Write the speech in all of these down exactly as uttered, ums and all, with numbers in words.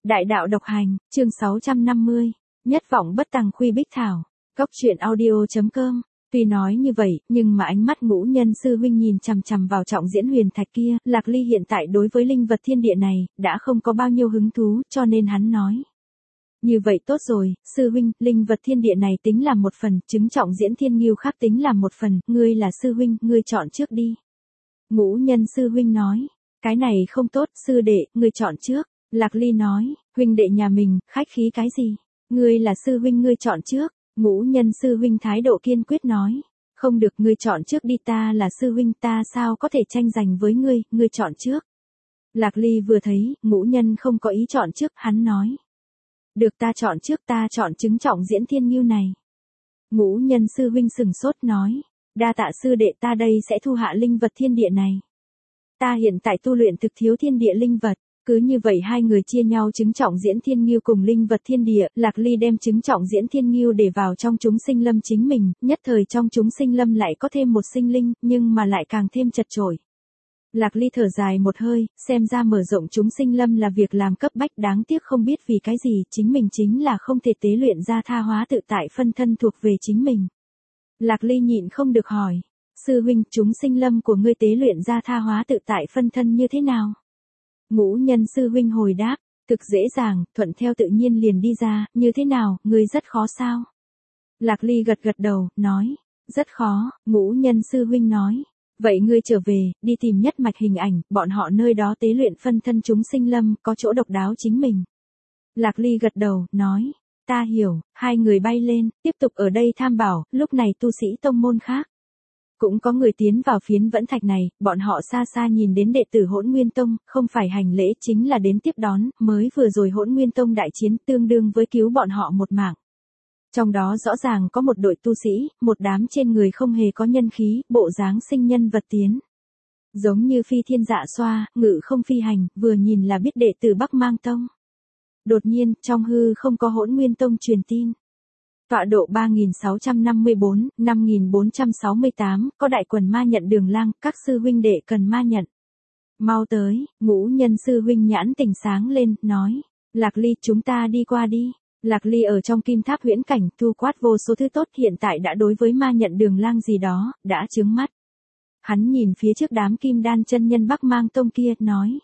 Đại đạo độc hành, chương sáu trăm năm mươi, nhất vọng bất tằng khuy bích thảo, góc truyện audio chấm com. Tuy nói như vậy, nhưng mà ánh mắt Ngũ Nhân sư huynh nhìn chằm chằm vào trọng diễn huyền thạch kia, Lạc Ly hiện tại đối với linh vật thiên địa này, đã không có bao nhiêu hứng thú, cho nên hắn nói. Như vậy tốt rồi, sư huynh, linh vật thiên địa này tính là một phần, chứng trọng diễn thiên nghiêu khác tính là một phần, ngươi là sư huynh, ngươi chọn trước đi. Ngũ Nhân sư huynh nói, cái này không tốt, sư đệ, ngươi chọn trước. Lạc Ly nói, huynh đệ nhà mình, khách khí cái gì? Ngươi là sư huynh ngươi chọn trước. Ngũ Nhân sư huynh thái độ kiên quyết nói, không được, ngươi chọn trước đi, ta là sư huynh, ta sao có thể tranh giành với ngươi, ngươi chọn trước. Lạc Ly vừa thấy, Ngũ Nhân không có ý chọn trước, hắn nói. Được, ta chọn trước, ta chọn chứng trọng diễn thiên nghiêu này. Ngũ Nhân sư huynh sừng sốt nói, đa tạ sư đệ, ta đây sẽ thu hạ linh vật thiên địa này. Ta hiện tại tu luyện thực thiếu thiên địa linh vật. Cứ như vậy hai người chia nhau chứng trọng diễn thiên nghiêu cùng linh vật thiên địa, Lạc Ly đem chứng trọng diễn thiên nghiêu để vào trong chúng sinh lâm chính mình, nhất thời trong chúng sinh lâm lại có thêm một sinh linh, nhưng mà lại càng thêm chật chội. Lạc Ly thở dài một hơi, xem ra mở rộng chúng sinh lâm là việc làm cấp bách, đáng tiếc không biết vì cái gì, chính mình chính là không thể tế luyện ra tha hóa tự tại phân thân thuộc về chính mình. Lạc Ly nhịn không được hỏi, sư huynh, chúng sinh lâm của ngươi tế luyện ra tha hóa tự tại phân thân như thế nào? Ngũ Nhân sư huynh hồi đáp, cực dễ dàng, thuận theo tự nhiên liền đi ra, như thế nào, ngươi rất khó sao? Lạc Ly gật gật đầu, nói, rất khó. Ngũ Nhân sư huynh nói, vậy ngươi trở về, đi tìm nhất mạch hình ảnh, bọn họ nơi đó tế luyện phân thân chúng sinh lâm, có chỗ độc đáo chính mình. Lạc Ly gật đầu, nói, ta hiểu. Hai người bay lên, tiếp tục ở đây tham bảo, lúc này tu sĩ tông môn khác. Cũng có người tiến vào phiến vẫn thạch này, bọn họ xa xa nhìn đến đệ tử Hỗn Nguyên Tông, không phải hành lễ chính là đến tiếp đón, mới vừa rồi Hỗn Nguyên Tông đại chiến tương đương với cứu bọn họ một mạng. Trong đó rõ ràng có một đội tu sĩ, một đám trên người không hề có nhân khí, bộ dáng sinh nhân vật tiến. Giống như phi thiên dạ xoa, ngự không phi hành, vừa nhìn là biết đệ tử Bắc Mang Tông. Đột nhiên, trong hư không có Hỗn Nguyên Tông truyền tin. Tọa độ ba nghìn sáu trăm năm mươi bốn, năm nghìn bốn trăm sáu mươi tám, có đại quần ma nhận Đường Lang, các sư huynh đệ cần ma nhận. Mau tới. Ngũ Nhân sư huynh nhãn tỉnh sáng lên, nói, Lạc Ly, chúng ta đi qua đi. Lạc Ly ở trong kim tháp huyễn cảnh, thu quát vô số thứ tốt, hiện tại đã đối với ma nhận Đường Lang gì đó, đã chướng mắt. Hắn nhìn phía trước đám kim đan chân nhân Bắc Mang Tông kia, nói.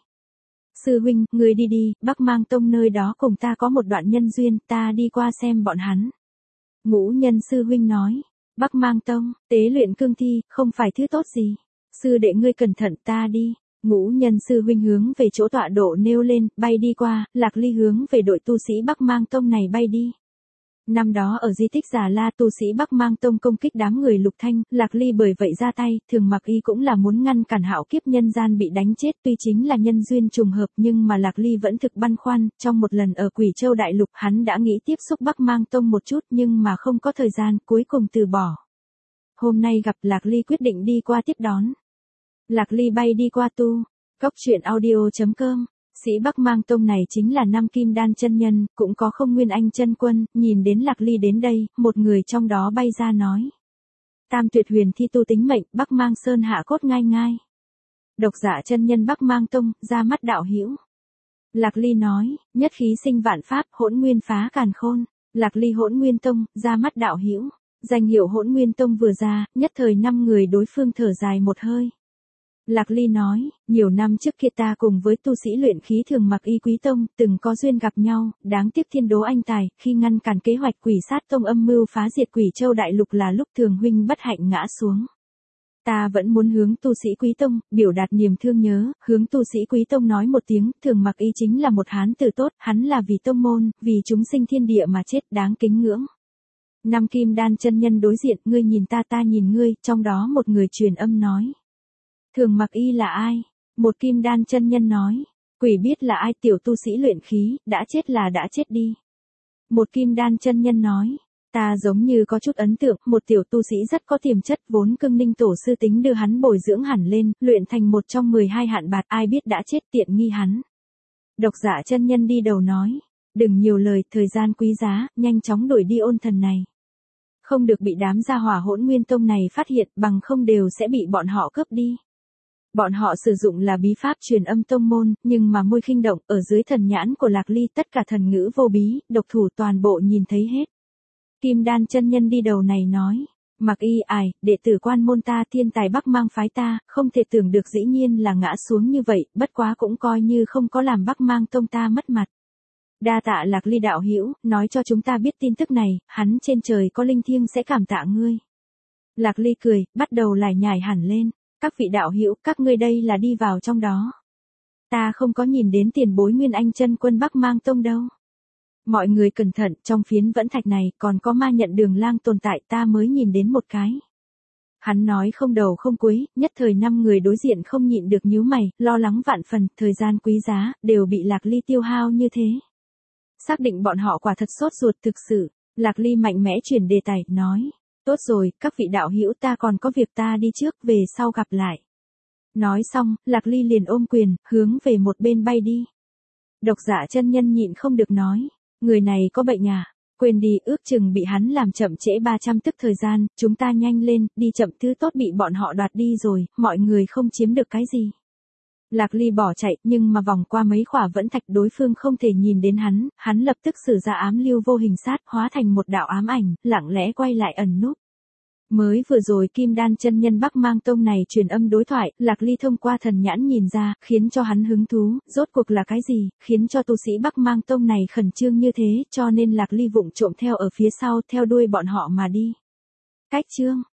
Sư huynh, người đi đi, Bắc Mang Tông nơi đó cùng ta có một đoạn nhân duyên, ta đi qua xem bọn hắn. Ngũ Nhân sư huynh nói, Bắc Mang Tông, tế luyện cương thi, không phải thứ tốt gì. Sư đệ ngươi cẩn thận, ta đi. Ngũ Nhân sư huynh hướng về chỗ tọa độ nêu lên, bay đi qua, Lạc Ly hướng về đội tu sĩ Bắc Mang Tông này bay đi. Năm đó ở di tích Già La, tu sĩ Bắc Mang Tông công kích đám người Lục Thanh, Lạc Ly bởi vậy ra tay, Thường Mặc Y cũng là muốn ngăn cản hạo kiếp nhân gian bị đánh chết, tuy chính là nhân duyên trùng hợp nhưng mà Lạc Ly vẫn thực băn khoăn, trong một lần ở Quỷ Châu Đại Lục, hắn đã nghĩ tiếp xúc Bắc Mang Tông một chút nhưng mà không có thời gian, cuối cùng từ bỏ. Hôm nay gặp Lạc Ly quyết định đi qua tiếp đón. Lạc Ly bay đi qua tu, góc truyện audio chấm com. Sĩ Bắc Mang Tông này chính là năm kim đan chân nhân, cũng có Không Nguyên Anh chân quân, nhìn đến Lạc Ly đến đây, một người trong đó bay ra nói. Tam tuyệt huyền thi tu tính mệnh, Bắc Mang Sơn hạ cốt ngai ngai. Độc giả chân nhân Bắc Mang Tông, ra mắt đạo hữu. Lạc Ly nói, nhất khí sinh vạn pháp, Hỗn Nguyên phá càn khôn. Lạc Ly Hỗn Nguyên Tông, ra mắt đạo hữu. Danh hiệu Hỗn Nguyên Tông vừa ra, nhất thời năm người đối phương thở dài một hơi. Lạc Ly nói, nhiều năm trước kia ta cùng với tu sĩ luyện khí Thường Mặc Y Quý Tông, từng có duyên gặp nhau, đáng tiếc thiên đố anh tài, khi ngăn cản kế hoạch Quỷ Sát Tông âm mưu phá diệt Quỷ Châu Đại Lục là lúc Thường huynh bất hạnh ngã xuống. Ta vẫn muốn hướng tu sĩ Quý Tông, biểu đạt niềm thương nhớ, hướng tu sĩ Quý Tông nói một tiếng, Thường Mặc Y chính là một hán tử tốt, hắn là vì tông môn, vì chúng sinh thiên địa mà chết, đáng kính ngưỡng. Năm kim đan chân nhân đối diện, ngươi nhìn ta ta nhìn ngươi, trong đó một người truyền âm nói. Thường Mặc Y là ai? Một kim đan chân nhân nói. Quỷ biết là ai, tiểu tu sĩ luyện khí, đã chết là đã chết đi. Một kim đan chân nhân nói. Ta giống như có chút ấn tượng, một tiểu tu sĩ rất có tiềm chất, vốn Cương Ninh tổ sư tính đưa hắn bồi dưỡng hẳn lên, luyện thành một trong mười hai hạn bạt, ai biết đã chết, tiện nghi hắn. Độc giả chân nhân đi đầu nói. Đừng nhiều lời, thời gian quý giá, nhanh chóng đuổi đi ôn thần này. Không được bị đám gia hỏa Hỗn Nguyên Tông này phát hiện, bằng không đều sẽ bị bọn họ cướp đi. Bọn họ sử dụng là bí pháp truyền âm tông môn, nhưng mà môi khinh động ở dưới thần nhãn của Lạc Ly tất cả thần ngữ vô bí, độc thủ toàn bộ nhìn thấy hết. Kim Đan chân nhân đi đầu này nói, Mặc Y Ải, đệ tử quan môn ta thiên tài Bắc Mang phái ta, không thể tưởng được dĩ nhiên là ngã xuống như vậy, bất quá cũng coi như không có làm Bắc Mang tông ta mất mặt. Đa tạ Lạc Ly đạo hữu, nói cho chúng ta biết tin tức này, hắn trên trời có linh thiêng sẽ cảm tạ ngươi. Lạc Ly cười, bắt đầu lải nhải hẳn lên, các vị đạo hữu, các ngươi đây là đi vào trong đó. Ta không có nhìn đến tiền bối Nguyên Anh chân quân Bắc Mang tông đâu. Mọi người cẩn thận, trong phiến vẫn thạch này còn có ma nhận Đường Lang tồn tại, ta mới nhìn đến một cái. Hắn nói không đầu không cuối, nhất thời năm người đối diện không nhịn được nhíu mày, lo lắng vạn phần, thời gian quý giá, đều bị Lạc Ly tiêu hao như thế. Xác định bọn họ quả thật sốt ruột thực sự, Lạc Ly mạnh mẽ chuyển đề tài, nói, tốt rồi, các vị đạo hữu ta còn có việc ta đi trước, về sau gặp lại. Nói xong, Lạc Ly liền ôm quyền, hướng về một bên bay đi. Độc Dạ chân nhân nhịn không được nói, người này có bệnh à, quên đi, ước chừng bị hắn làm chậm trễ ba trăm tức thời gian, chúng ta nhanh lên, đi chậm thứ tốt bị bọn họ đoạt đi rồi, mọi người không chiếm được cái gì. Lạc Ly bỏ chạy, nhưng mà vòng qua mấy khỏa vẫn thạch đối phương không thể nhìn đến hắn, hắn lập tức sử ra ám lưu vô hình sát, hóa thành một đạo ám ảnh, lặng lẽ quay lại ẩn núp. Mới vừa rồi Kim Đan chân nhân Bắc Mang tông này truyền âm đối thoại, Lạc Ly thông qua thần nhãn nhìn ra, khiến cho hắn hứng thú, rốt cuộc là cái gì, khiến cho tu sĩ Bắc Mang tông này khẩn trương như thế, cho nên Lạc Ly vụng trộm theo ở phía sau, theo đuôi bọn họ mà đi. Cách chương